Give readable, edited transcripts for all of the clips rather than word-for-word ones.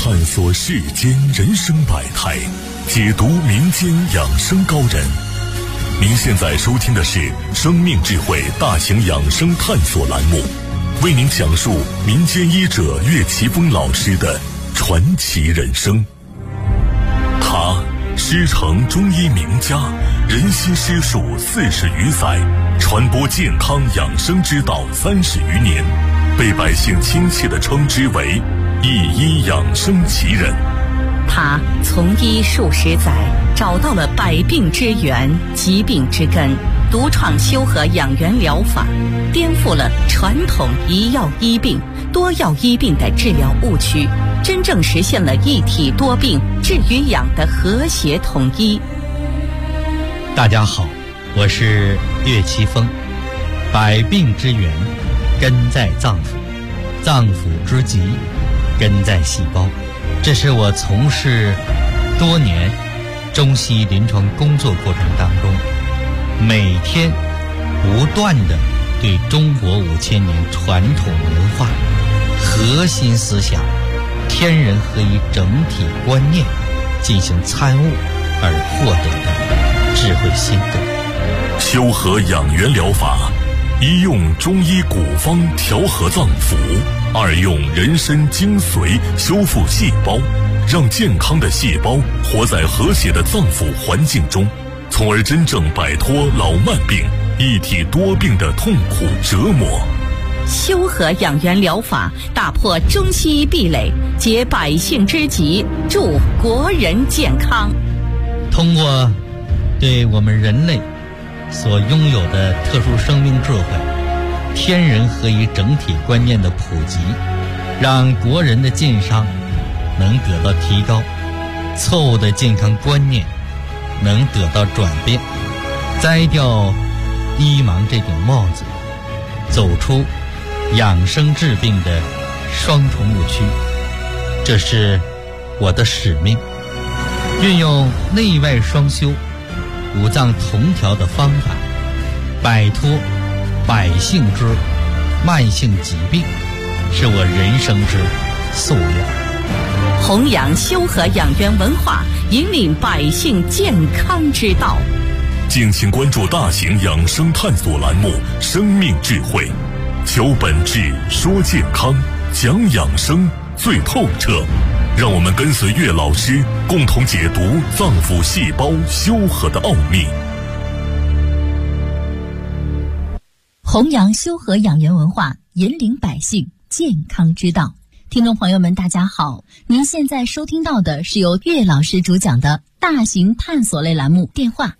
探索世间人生百态，解读民间养生高人。您现在收听的是生命智慧大型养生探索栏目，为您讲述民间医者岳奇峰老师的传奇人生。他师承中医名家，人心师术40余载，传播健康养生之道30余年，被百姓亲切地称之为一医养生奇人。 他从医数十载，找到了百病之源、疾病之根，独创修和养元疗法，颠覆了传统一药医病、多药医病的治疗误区，真正实现了一体多病治与养的和谐统一。 大家好，我是岳奇峰。百病之源根在脏腑，脏腑之疾根在细胞。这是我从事多年中西医临床工作过程当中，每天不断地对中国5000年传统文化核心思想天人合一整体观念进行参悟而获得的智慧心得。 修和养元疗法，一用中医古方调和脏腑，二用人参精髓修复细胞，让健康的细胞活在和谐的脏腑环境中，从而真正摆脱老慢病、一体多病的痛苦折磨。 修和养元疗法打破中西医壁垒，解百姓之急，助国人健康。 通过对我们人类所拥有的特殊生命智慧、天人合一整体观念的普及，让国人的健康能得到提高，错误的健康观念能得到转变，摘掉医盲这顶帽子，走出养生治病的双重误区。这是我的使命，运用内外双修、五脏同调的方法，摆脱百姓之慢性疾病，是我人生之夙愿。 弘扬修和养元文化，引领百姓健康之道。 敬请关注大型养生探索栏目《生命智慧》，求本质，说健康，讲养生最透彻。让我们跟随岳老师，共同解读脏腑细胞修和的奥秘。 弘扬修和养元文化，引领百姓健康之道。听众朋友们大家好，您现在收听到的是由岳老师主讲的大型探索类栏目，电话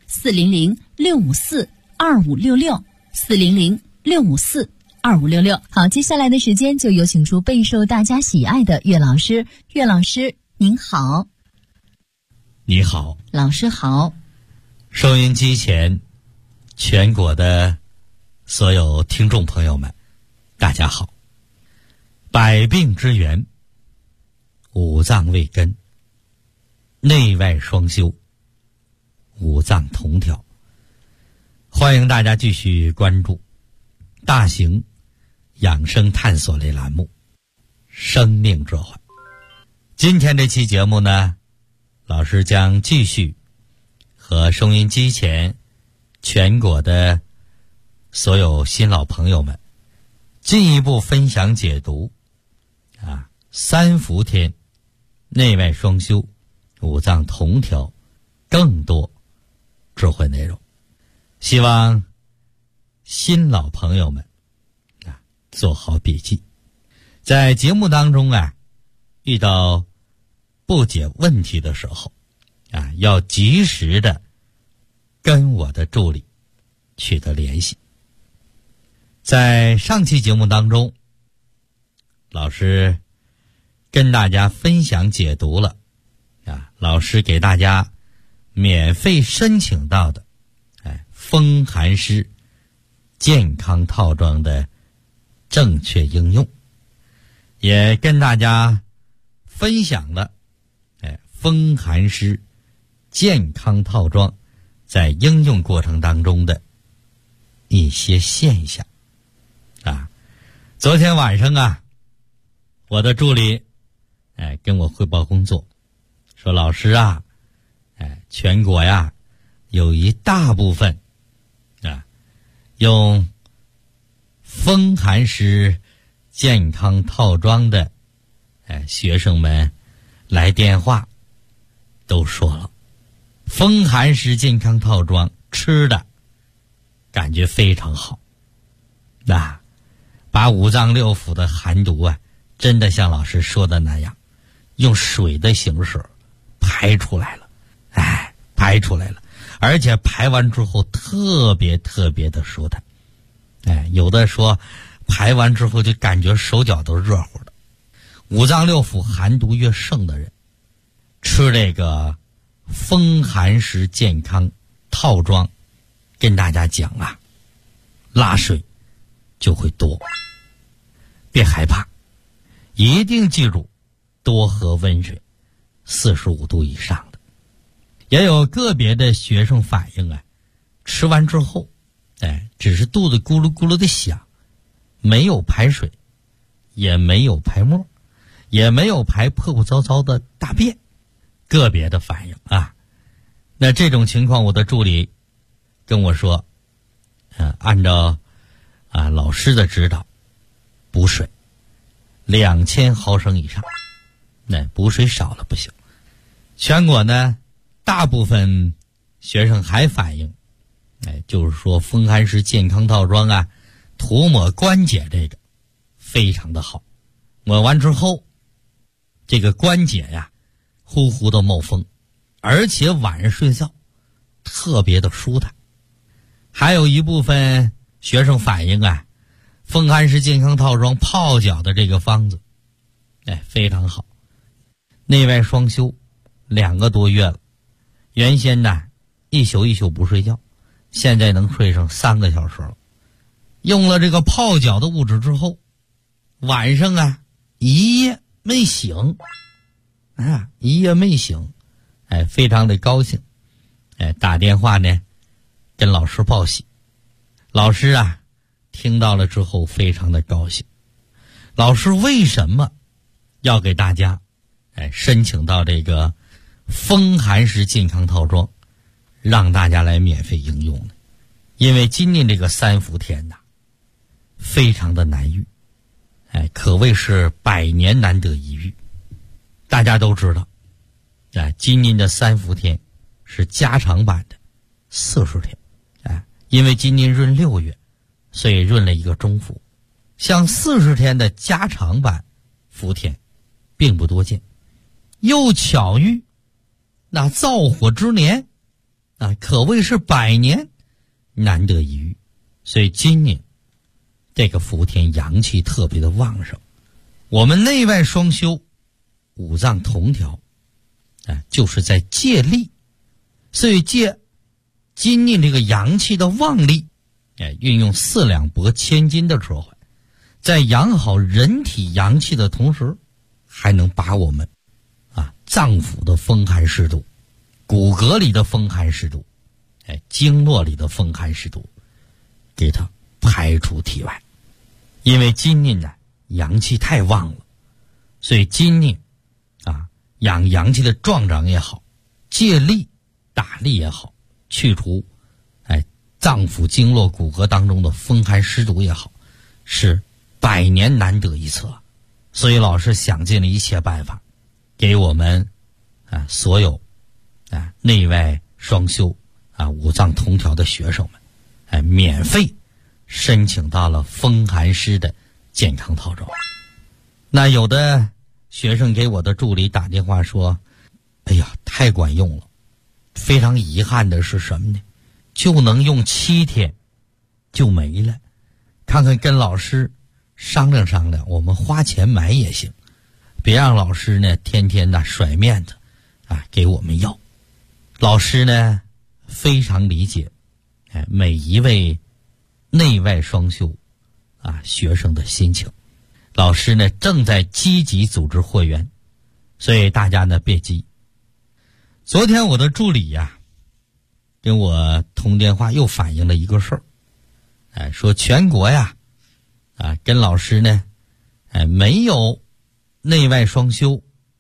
400-654-2566 400-654-2566。好，接下来的时间就有请出备受大家喜爱的岳老师。岳老师您好。 你好， 老师好。 收音机前全国的所有听众朋友们大家好。百病之源，五脏为根，内外双修，五脏同调。欢迎大家继续关注大型养生探索类栏目生命智慧。今天这期节目呢，老师将继续和收音机前全国的所有新老朋友们进一步分享解读三伏天内外双修五脏同调更多智慧内容。希望新老朋友们做好笔记。在节目当中遇到不解问题的时候要及时的跟我的助理取得联系。在上期节目当中，老师跟大家分享解读了老师给大家免费申请到的风寒湿健康套装的正确应用，也跟大家分享了风寒湿健康套装在应用过程当中的一些现象昨天晚上我的助理跟我汇报工作，说老师啊，全国呀有一大部分用风寒湿健康套装的学生们来电话都说了，风寒湿健康套装吃的感觉非常好，把五脏六腑的寒毒真的像老师说的那样，用水的形式排出来了，排出来了，而且排完之后特别特别的舒坦，有的说排完之后就感觉手脚都热乎的。五脏六腑寒毒越盛的人，吃这个风寒湿健康套装，跟大家讲拉水就会多。别害怕，一定记住多喝温水，45度以上的。也有个别的学生反映吃完之后只是肚子咕噜咕噜的响，没有排水，也没有排沫，也没有排破破糟糟的大便，个别的反应那这种情况，我的助理跟我说按照老师的指导补水2000毫升以上，补水少了不行。全国呢大部分学生还反映就是说风寒湿健康套装涂抹关节这个非常的好，抹完之后这个关节呼呼的冒风，而且晚上睡觉特别的舒坦。还有一部分学生反映风寒湿健康套装泡脚的这个方子非常好，内外双修2个多月了，原先一宿一宿不睡觉，现在能睡上3个小时了。用了这个泡脚的物质之后，晚上一夜没醒一夜没醒，非常的高兴，打电话呢跟老师报喜。老师听到了之后非常的高兴。老师为什么要给大家申请到这个风寒湿健康套装，让大家来免费应用呢？因为今年这个3伏天非常的难遇，可谓是100年难得一遇。大家都知道今年的3伏天是加长版的40天，因为今年闰6月，所以闰了一个中伏。像40天的加长版伏天并不多见，又巧遇那燥火之年，可谓是100年难得一遇。所以今年这个伏天阳气特别的旺盛，我们内外双修，五脏同调，就是在借力。所以借今年这个阳气的旺力，运用4两拨千斤的智慧，在养好人体阳气的同时，还能把我们脏腑的风寒湿毒、骨骼里的风寒湿毒、经络里的风寒湿毒给它排出体外。因为今年阳气太旺了，所以今年养阳气的壮长也好，借力打力也好，去除脏腑经络骨骼当中的风寒湿毒也好，是100年难得一次。所以老师想尽了一切办法，给我们所有内外双修五脏同调的学生们免费申请到了风寒湿的健康套装。那有的学生给我的助理打电话说，哎呀，太管用了，非常遗憾的是什么呢？就能用7天就没了，看看跟老师商量商量，我们花钱买也行，别让老师呢天天甩面子给我们要。老师呢非常理解每一位内外双修学生的心情。老师呢正在积极组织会员，所以大家呢别急。昨天我的助理跟我通电话，又反映了一个事儿，说全国跟老师呢没有内外双修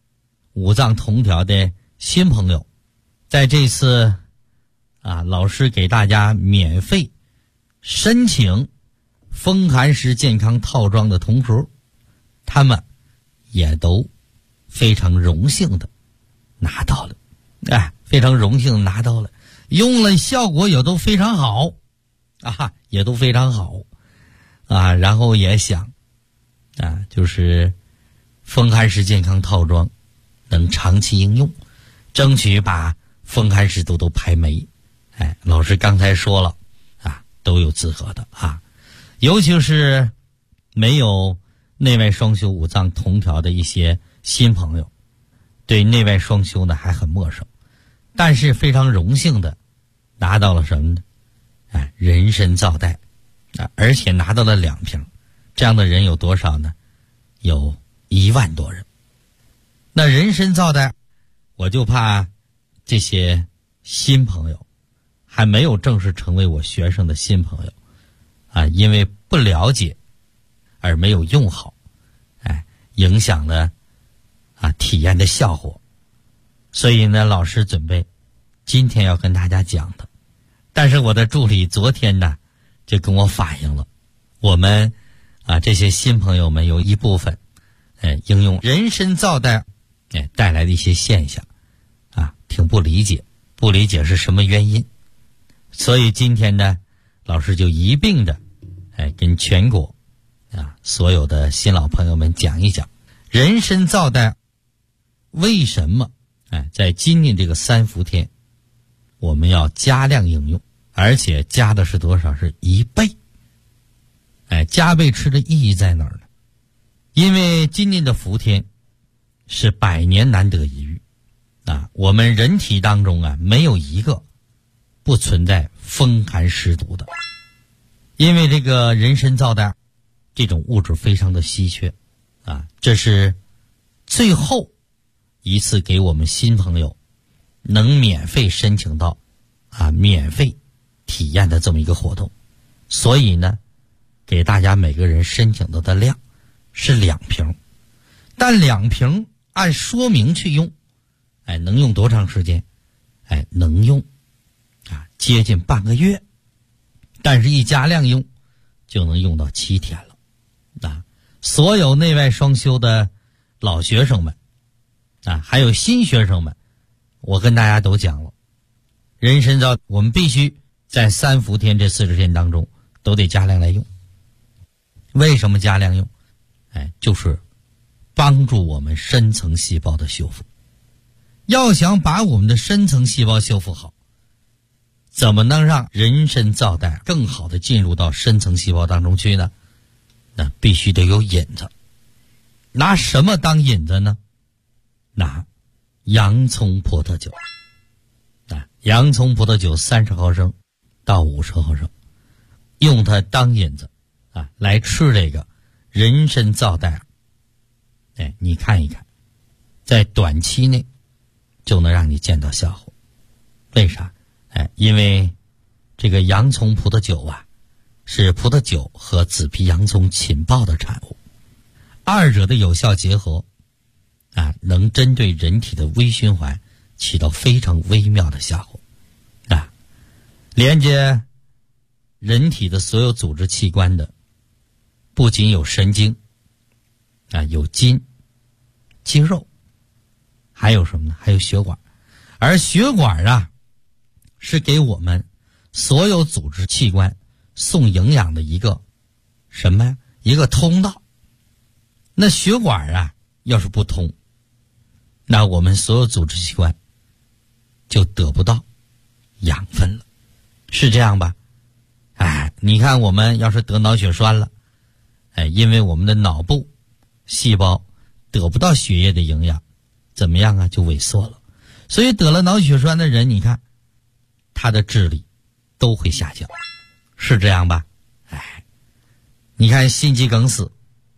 五脏同调的新朋友，在这次老师给大家免费申请风寒湿健康套装的同时，他们也都非常荣幸的拿到了，非常荣幸的拿到了，用了效果也都非常好也都非常好然后也想就是风寒湿健康套装能长期应用，争取把风寒湿都排没。老师刚才说了都有资格的尤其是没有内外双修五脏同调的一些新朋友，对内外双修呢还很陌生，但是非常荣幸的拿到了什么呢？人参皂苷而且拿到了2瓶，这样的人有多少呢？有1万多人。那人参皂苷，我就怕这些新朋友还没有正式成为我学生的新朋友因为不了解而没有用好，影响了体验的效果。所以呢，老师准备今天要跟大家讲的，但是我的助理昨天呢就跟我反映了，我们这些新朋友们有一部分应用人参皂苷带来的一些现象挺不理解是什么原因。所以今天呢，老师就一并的跟全国所有的新老朋友们讲一讲人参皂苷为什么在今年这个3伏天我们要加量应用，而且加的是多少？是1倍。加倍吃的意义在哪儿呢？因为今年的伏天是100年难得一遇我们人体当中没有一个不存在风寒湿毒的。因为这个人参皂苷这种物质非常的稀缺这是最后一次给我们新朋友能免费申请到免费体验的这么一个活动。所以呢，给大家每个人申请到的量是2瓶，但2瓶按说明去用能用多长时间？能用接近半个月，但是一加量用就能用到7天了所有内外双修的老学生们还有新学生们，我跟大家都讲了，人参皂我们必须在3伏天这40天当中都得加量来用。为什么加量用？就是帮助我们深层细胞的修复。要想把我们的深层细胞修复好，怎么能让人参皂苷更好的进入到深层细胞当中去呢？那必须得有引子。拿什么当引子呢？拿洋葱葡萄酒洋葱葡萄酒30毫升到50毫升，用它当引子来吃这个人参皂苷你看一看，在短期内就能让你见到效果。为啥？因为这个洋葱葡萄酒是葡萄酒和紫皮洋葱浸泡的产物，二者的有效结合能针对人体的微循环起到非常微妙的效果连接人体的所有组织器官的不仅有神经有筋肌肉，还有什么呢？还有血管。而血管是给我们所有组织器官送营养的一个什么呀？一个通道。那血管要是不通，那我们所有组织器官就得不到养分了，是这样吧？你看我们要是得脑血栓了，因为我们的脑部细胞得不到血液的营养，怎么样就萎缩了。所以得了脑血栓的人，你看他的智力都会下降，是这样吧？你看心肌梗死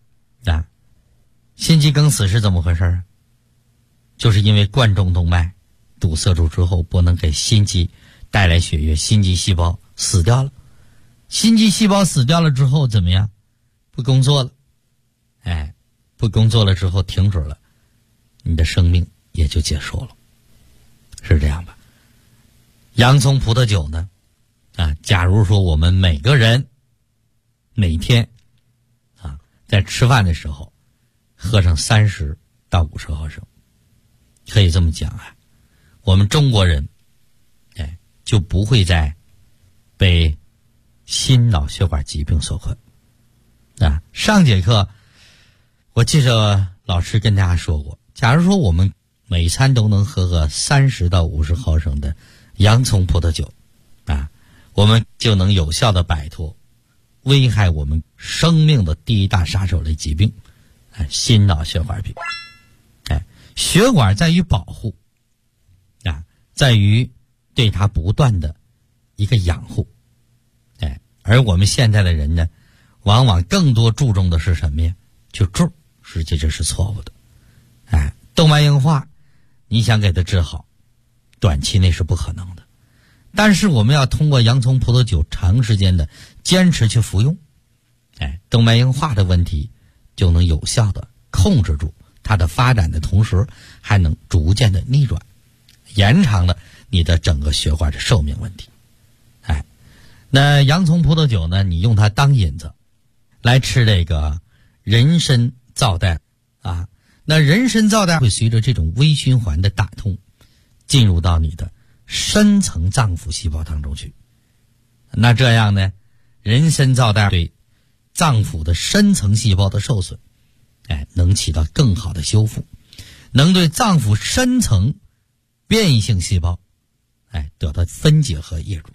心肌梗死是怎么回事？就是因为冠状动脉堵塞住之后，不能给心肌带来血液，心肌细胞死掉了。心肌细胞死掉了之后怎么样？不工作了。不工作了之后停止了，你的生命也就结束了，是这样吧？洋葱葡萄酒呢，假如说我们每个人每天在吃饭的时候喝上30到50毫升，可以这么讲我们中国人就不会再被心脑血管疾病所困。上节课我记着老师跟大家说过，假如说我们每餐都能喝个30到50毫升的洋葱葡萄酒我们就能有效的摆脱危害我们生命的第一大杀手类疾病心脑血管病。血管在于保护在于对它不断的一个养护而我们现在的人呢，往往更多注重的是什么呀？就重，实际这是错误的。动脉硬化你想给它治好，短期内是不可能的，但是我们要通过洋葱葡萄酒长时间的坚持去服用动脉硬化的问题就能有效的控制住它的发展的同时，还能逐渐的逆转，延长了你的整个血管的寿命问题。那洋葱葡萄酒呢，你用它当引子来吃这个人参皂苷那人参皂苷会随着这种微循环的打通进入到你的深层脏腑细胞当中去。那这样呢，人参皂苷对脏腑的深层细胞的受损能起到更好的修复，能对脏腑深层变异性细胞得到分解和抑制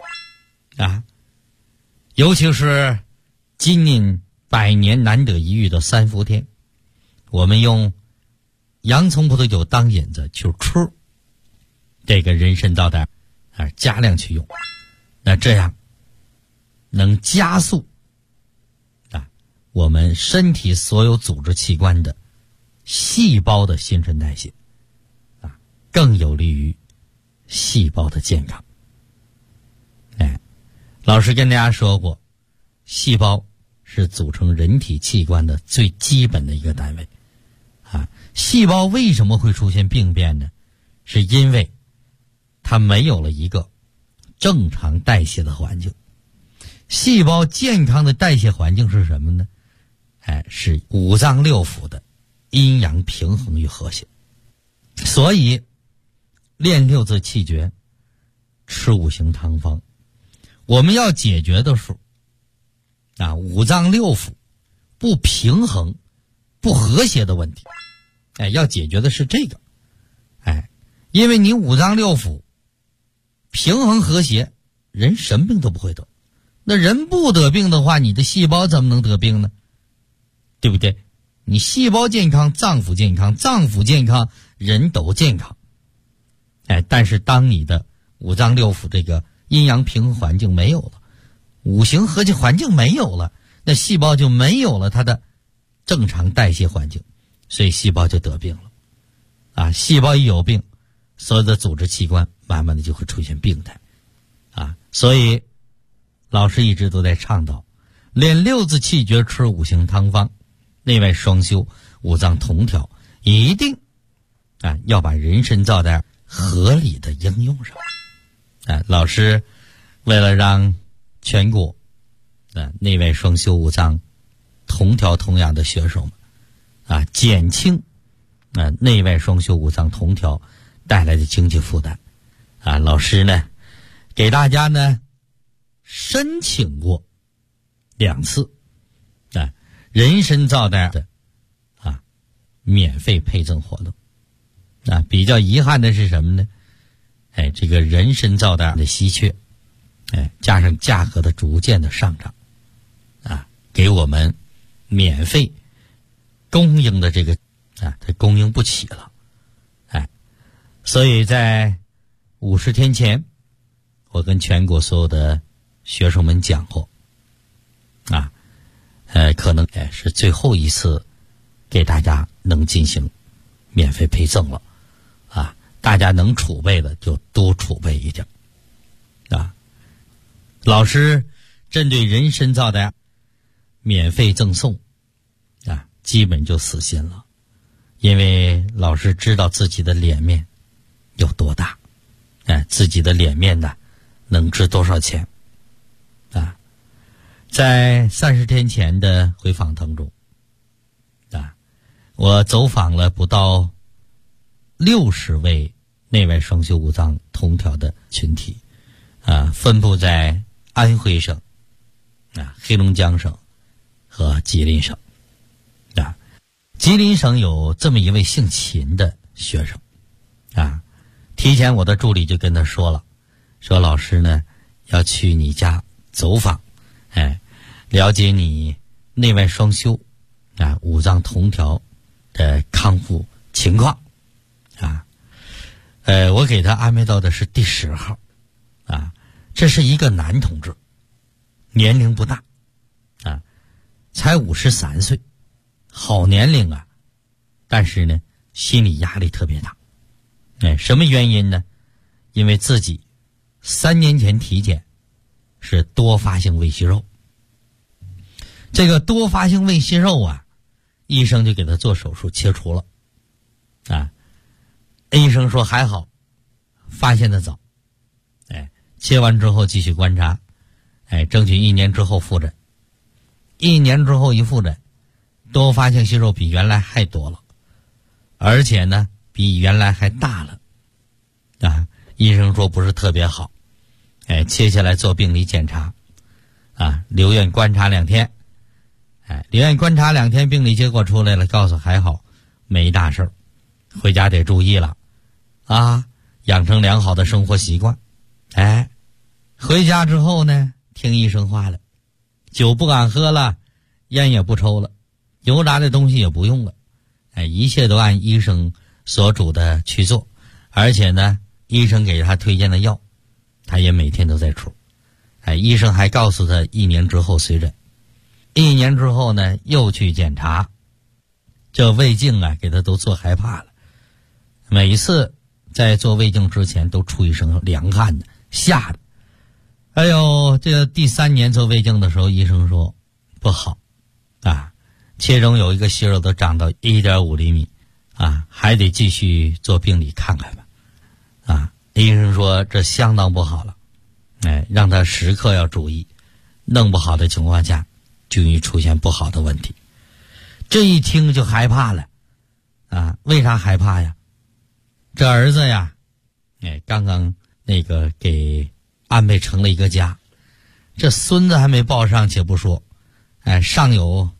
尤其是今年100年难得一遇的3伏天，我们用洋葱葡萄酒当引子去吃这个人参皂苷加量去用，那这样能加速我们身体所有组织器官的细胞的新陈代谢更有利于细胞的健康。老师跟大家说过，细胞是组成人体器官的最基本的一个单位细胞为什么会出现病变呢？是因为它没有了一个正常代谢的环境。细胞健康的代谢环境是什么呢？是五脏六腑的阴阳平衡与和谐。所以练六字气诀，吃五行汤方，我们要解决的是五脏六腑不平衡不和谐的问题要解决的是这个因为你五脏六腑平衡和谐，人什么病都不会得。那人不得病的话，你的细胞怎么能得病呢？对不对？你细胞健康，脏腑健康，脏腑健康，人都健康但是当你的五脏六腑这个阴阳平衡环境没有了，五行和谐环境没有了，那细胞就没有了它的正常代谢环境，所以细胞就得病了细胞一有病，所有的组织器官慢慢的就会出现病态所以老师一直都在倡导练六字气诀，吃五行汤方，内外双修，五脏同调，一定要把人参皂苷合理的应用上老师为了让全国内外双修五脏同调同养的学生们减轻内外双修五脏同调带来的经济负担老师呢给大家呢申请过2次人参皂苷的免费配赠活动比较遗憾的是什么呢？这个人参皂苷的稀缺加上价格的逐渐的上涨给我们免费供应的这个它供应不起了所以在50天前，我跟全国所有的学生们讲过可能是最后一次给大家能进行免费配赠了大家能储备的就多储备一点老师针对人参皂苷免费赠送基本就死心了。 因为老师知道自己的脸面有多大，自己的脸面呢能值多少钱啊？在30天前的回访当中啊，我走访了不到60位内外双修五脏同调的群体啊，分布在安徽省啊、黑龙江省和吉林省啊。吉林省有这么一位姓秦的学生啊，提前我的助理就跟他说了，说老师呢要去你家走访，了解你内外双修啊、五脏同调的康复情况啊。我给他安排到的是第10号啊，这是一个男同志，年龄不大啊，才53岁，好年龄啊，但是呢心理压力特别大。什么原因呢？因为自己3年前体检是多发性胃息肉，这个多发性胃息肉啊，医生就给他做手术切除了啊。医生说还好，发现的早，切完之后继续观察，争取1年之后复诊。1年之后一复诊，多发性息肉比原来还多了，而且呢比原来还大了啊。医生说不是特别好，切下来做病理检查啊，留院观察2天，留院观察2天，病理结果出来了，告诉还好，没大事儿，回家得注意了啊，养成良好的生活习惯。回家之后呢，听医生话了，酒不敢喝了，烟也不抽了，油炸的东西也不用了，一切都按医生所嘱的去做，而且呢，医生给他推荐的药，他也每天都在吃。医生还告诉他1年之后随诊。1年之后呢，又去检查，这胃镜啊，给他都做害怕了。每一次在做胃镜之前都出一身凉汗的，吓的。这第3年做胃镜的时候，医生说不好啊，其中有一个息肉都长到1.5厘米啊，还得继续做病理看看吧啊。医生说这相当不好了，让他时刻要注意，弄不好的情况下就容易出现不好的问题。这一听就害怕了啊，为啥害怕呀？这儿子呀，刚刚那个给安排成了一个家，这孙子还没抱上且不说，上有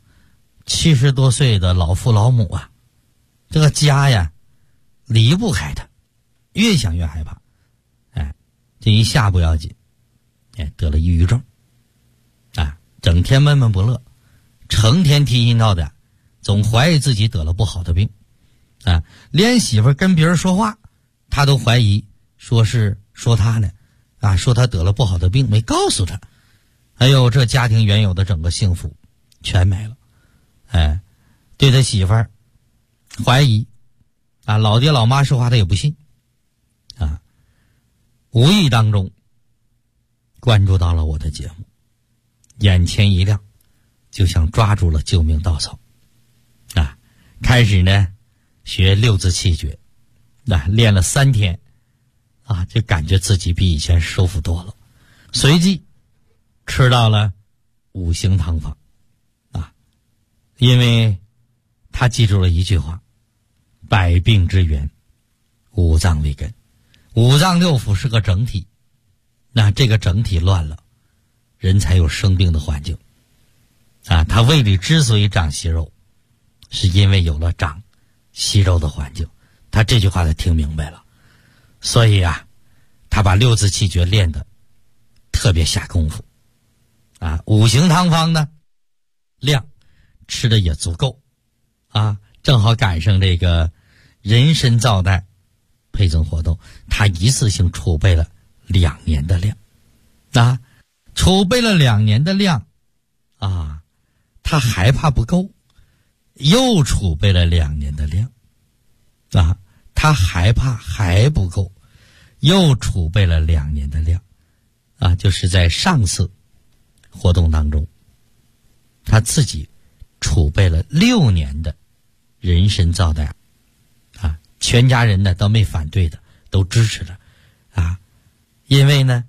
70多岁的老父老母啊，这个家呀离不开他，越想越害怕。这一下不要紧，得了抑郁症啊，整天闷闷不乐，成天提心吊胆，总怀疑自己得了不好的病啊，连媳妇跟别人说话他都怀疑说是说他呢啊，说他得了不好的病没告诉他。这家庭原有的整个幸福全没了。对他媳妇儿怀疑啊，老爹老妈说话他也不信啊。无意当中关注到了我的节目，眼前一亮，就像抓住了救命稻草啊！开始呢学6字气诀，练了3天啊，就感觉自己比以前舒服多了。随即吃到了5行汤方啊，因为他记住了一句话：百病之源，五脏为根。五脏六腑是个整体，那这个整体乱了，人才有生病的环境啊。他胃里之所以长息肉，是因为有了长息肉的环境。他这句话他听明白了，所以啊，他把6字气诀练得特别下功夫啊。5行汤方呢，量吃的也足够啊，正好赶上这个人参皂苷配赠活动，他一次性储备了2年的量啊，储备了2年的量啊，他害怕不够，又储备了2年的量啊，他害怕还不够，又储备了2年的量啊，就是在上次活动当中，他自己储备了6年的人参皂苷全家人呢都没反对的，都支持着啊。因为呢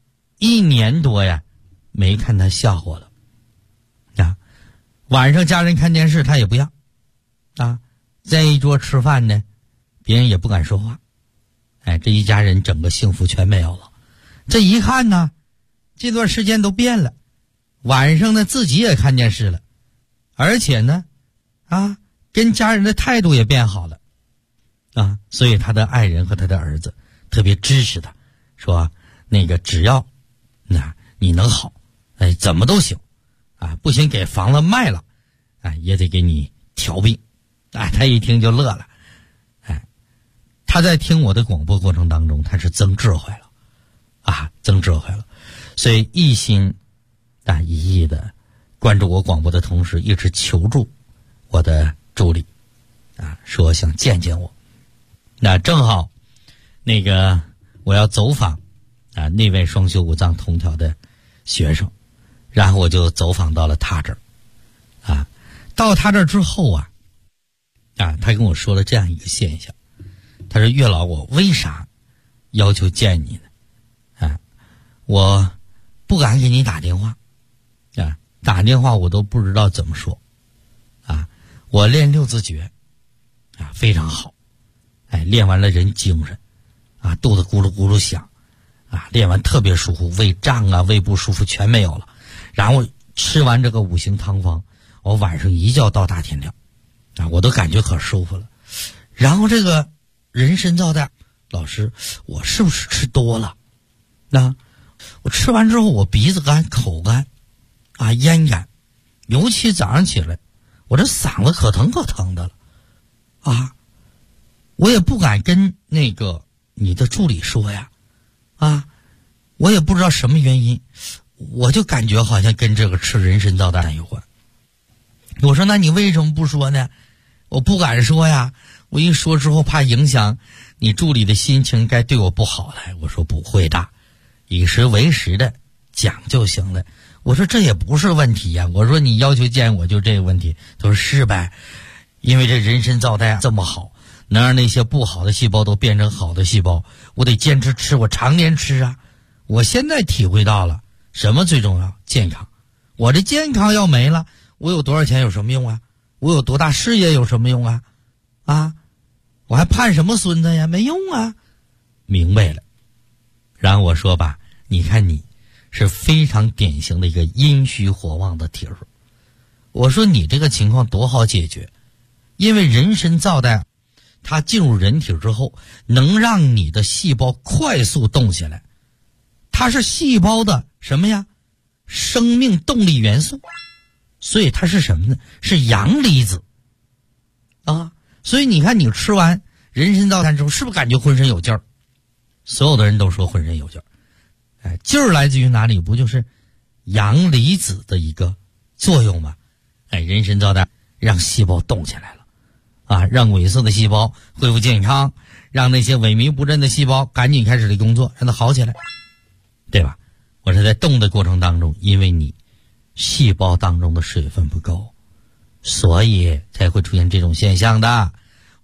1年多呀没看他笑话了啊，晚上家人看电视他也不要啊，在一桌吃饭呢别人也不敢说话，哎，这一家人整个幸福全没有了。这一看呢这段时间都变了，晚上呢自己也看电视了，而且呢啊跟家人的态度也变好了啊，所以他的爱人和他的儿子特别支持他，说那个只要你能好，哎，怎么都行啊，不行给房子卖了，哎，也得给你调病。哎，他一听就乐了。哎，他在听我的广播过程当中，他是增智慧了啊，增智慧了，所以一心一意的关注我广播的同时，一直求助我的助理啊，说想见见我。那正好那个我要走访啊那位双修五脏通调的学生，然后我就走访到了他这儿啊。到他这儿之后啊他跟我说了这样一个现象，他说岳老，我为啥要求见你呢？我不敢给你打电话啊，打电话我都不知道怎么说啊。我练六字诀啊非常好，哎，练完了人精神啊，肚子咕噜咕噜响啊，练完特别舒服，胃胀啊胃不舒服全没有了。然后吃完这个5行汤方，我晚上一觉到大天亮啊，我都感觉可舒服了。然后这个人参皂苷，老师我是不是吃多了？我吃完之后我鼻子干口干啊咽干，尤其早上起来我这嗓子可疼可疼的了啊，我也不敢跟那个你的助理说呀啊，我也不知道什么原因，我就感觉好像跟这个吃人参皂苷有关。我说那你为什么不说呢？我不敢说呀，我一说之后怕影响你助理的心情，该对我不好了。我说不会的，以食为食的讲就行了。我说这也不是问题呀，我说你要求见我就这个问题。他说是呗，因为这人参皂苷这么好，能让那些不好的细胞都变成好的细胞，我得坚持吃，我常年吃啊。我现在体会到了什么最重要，健康。我这健康要没了，我有多少钱有什么用啊？我有多大事业有什么用啊？啊，我还盼什么孙子呀？没用啊。明白了。然后我说吧，你看你是非常典型的一个阴虚火旺的体质。我说你这个情况多好解决，因为人参皂苷它进入人体之后，能让你的细胞快速动起来，它是细胞的什么呀？生命动力元素。所以它是什么呢？是阳离子啊。所以你看你吃完人参皂苷之后，是不是感觉浑身有劲儿？所有的人都说浑身有劲儿。哎，劲儿来自于哪里？不就是阳离子的一个作用吗？哎，人参皂苷让细胞动起来了啊，让萎缩的细胞恢复健康，让那些萎靡不振的细胞赶紧开始的工作，让它好起来，对吧？我是在动的过程当中，因为你细胞当中的水分不够，所以才会出现这种现象的。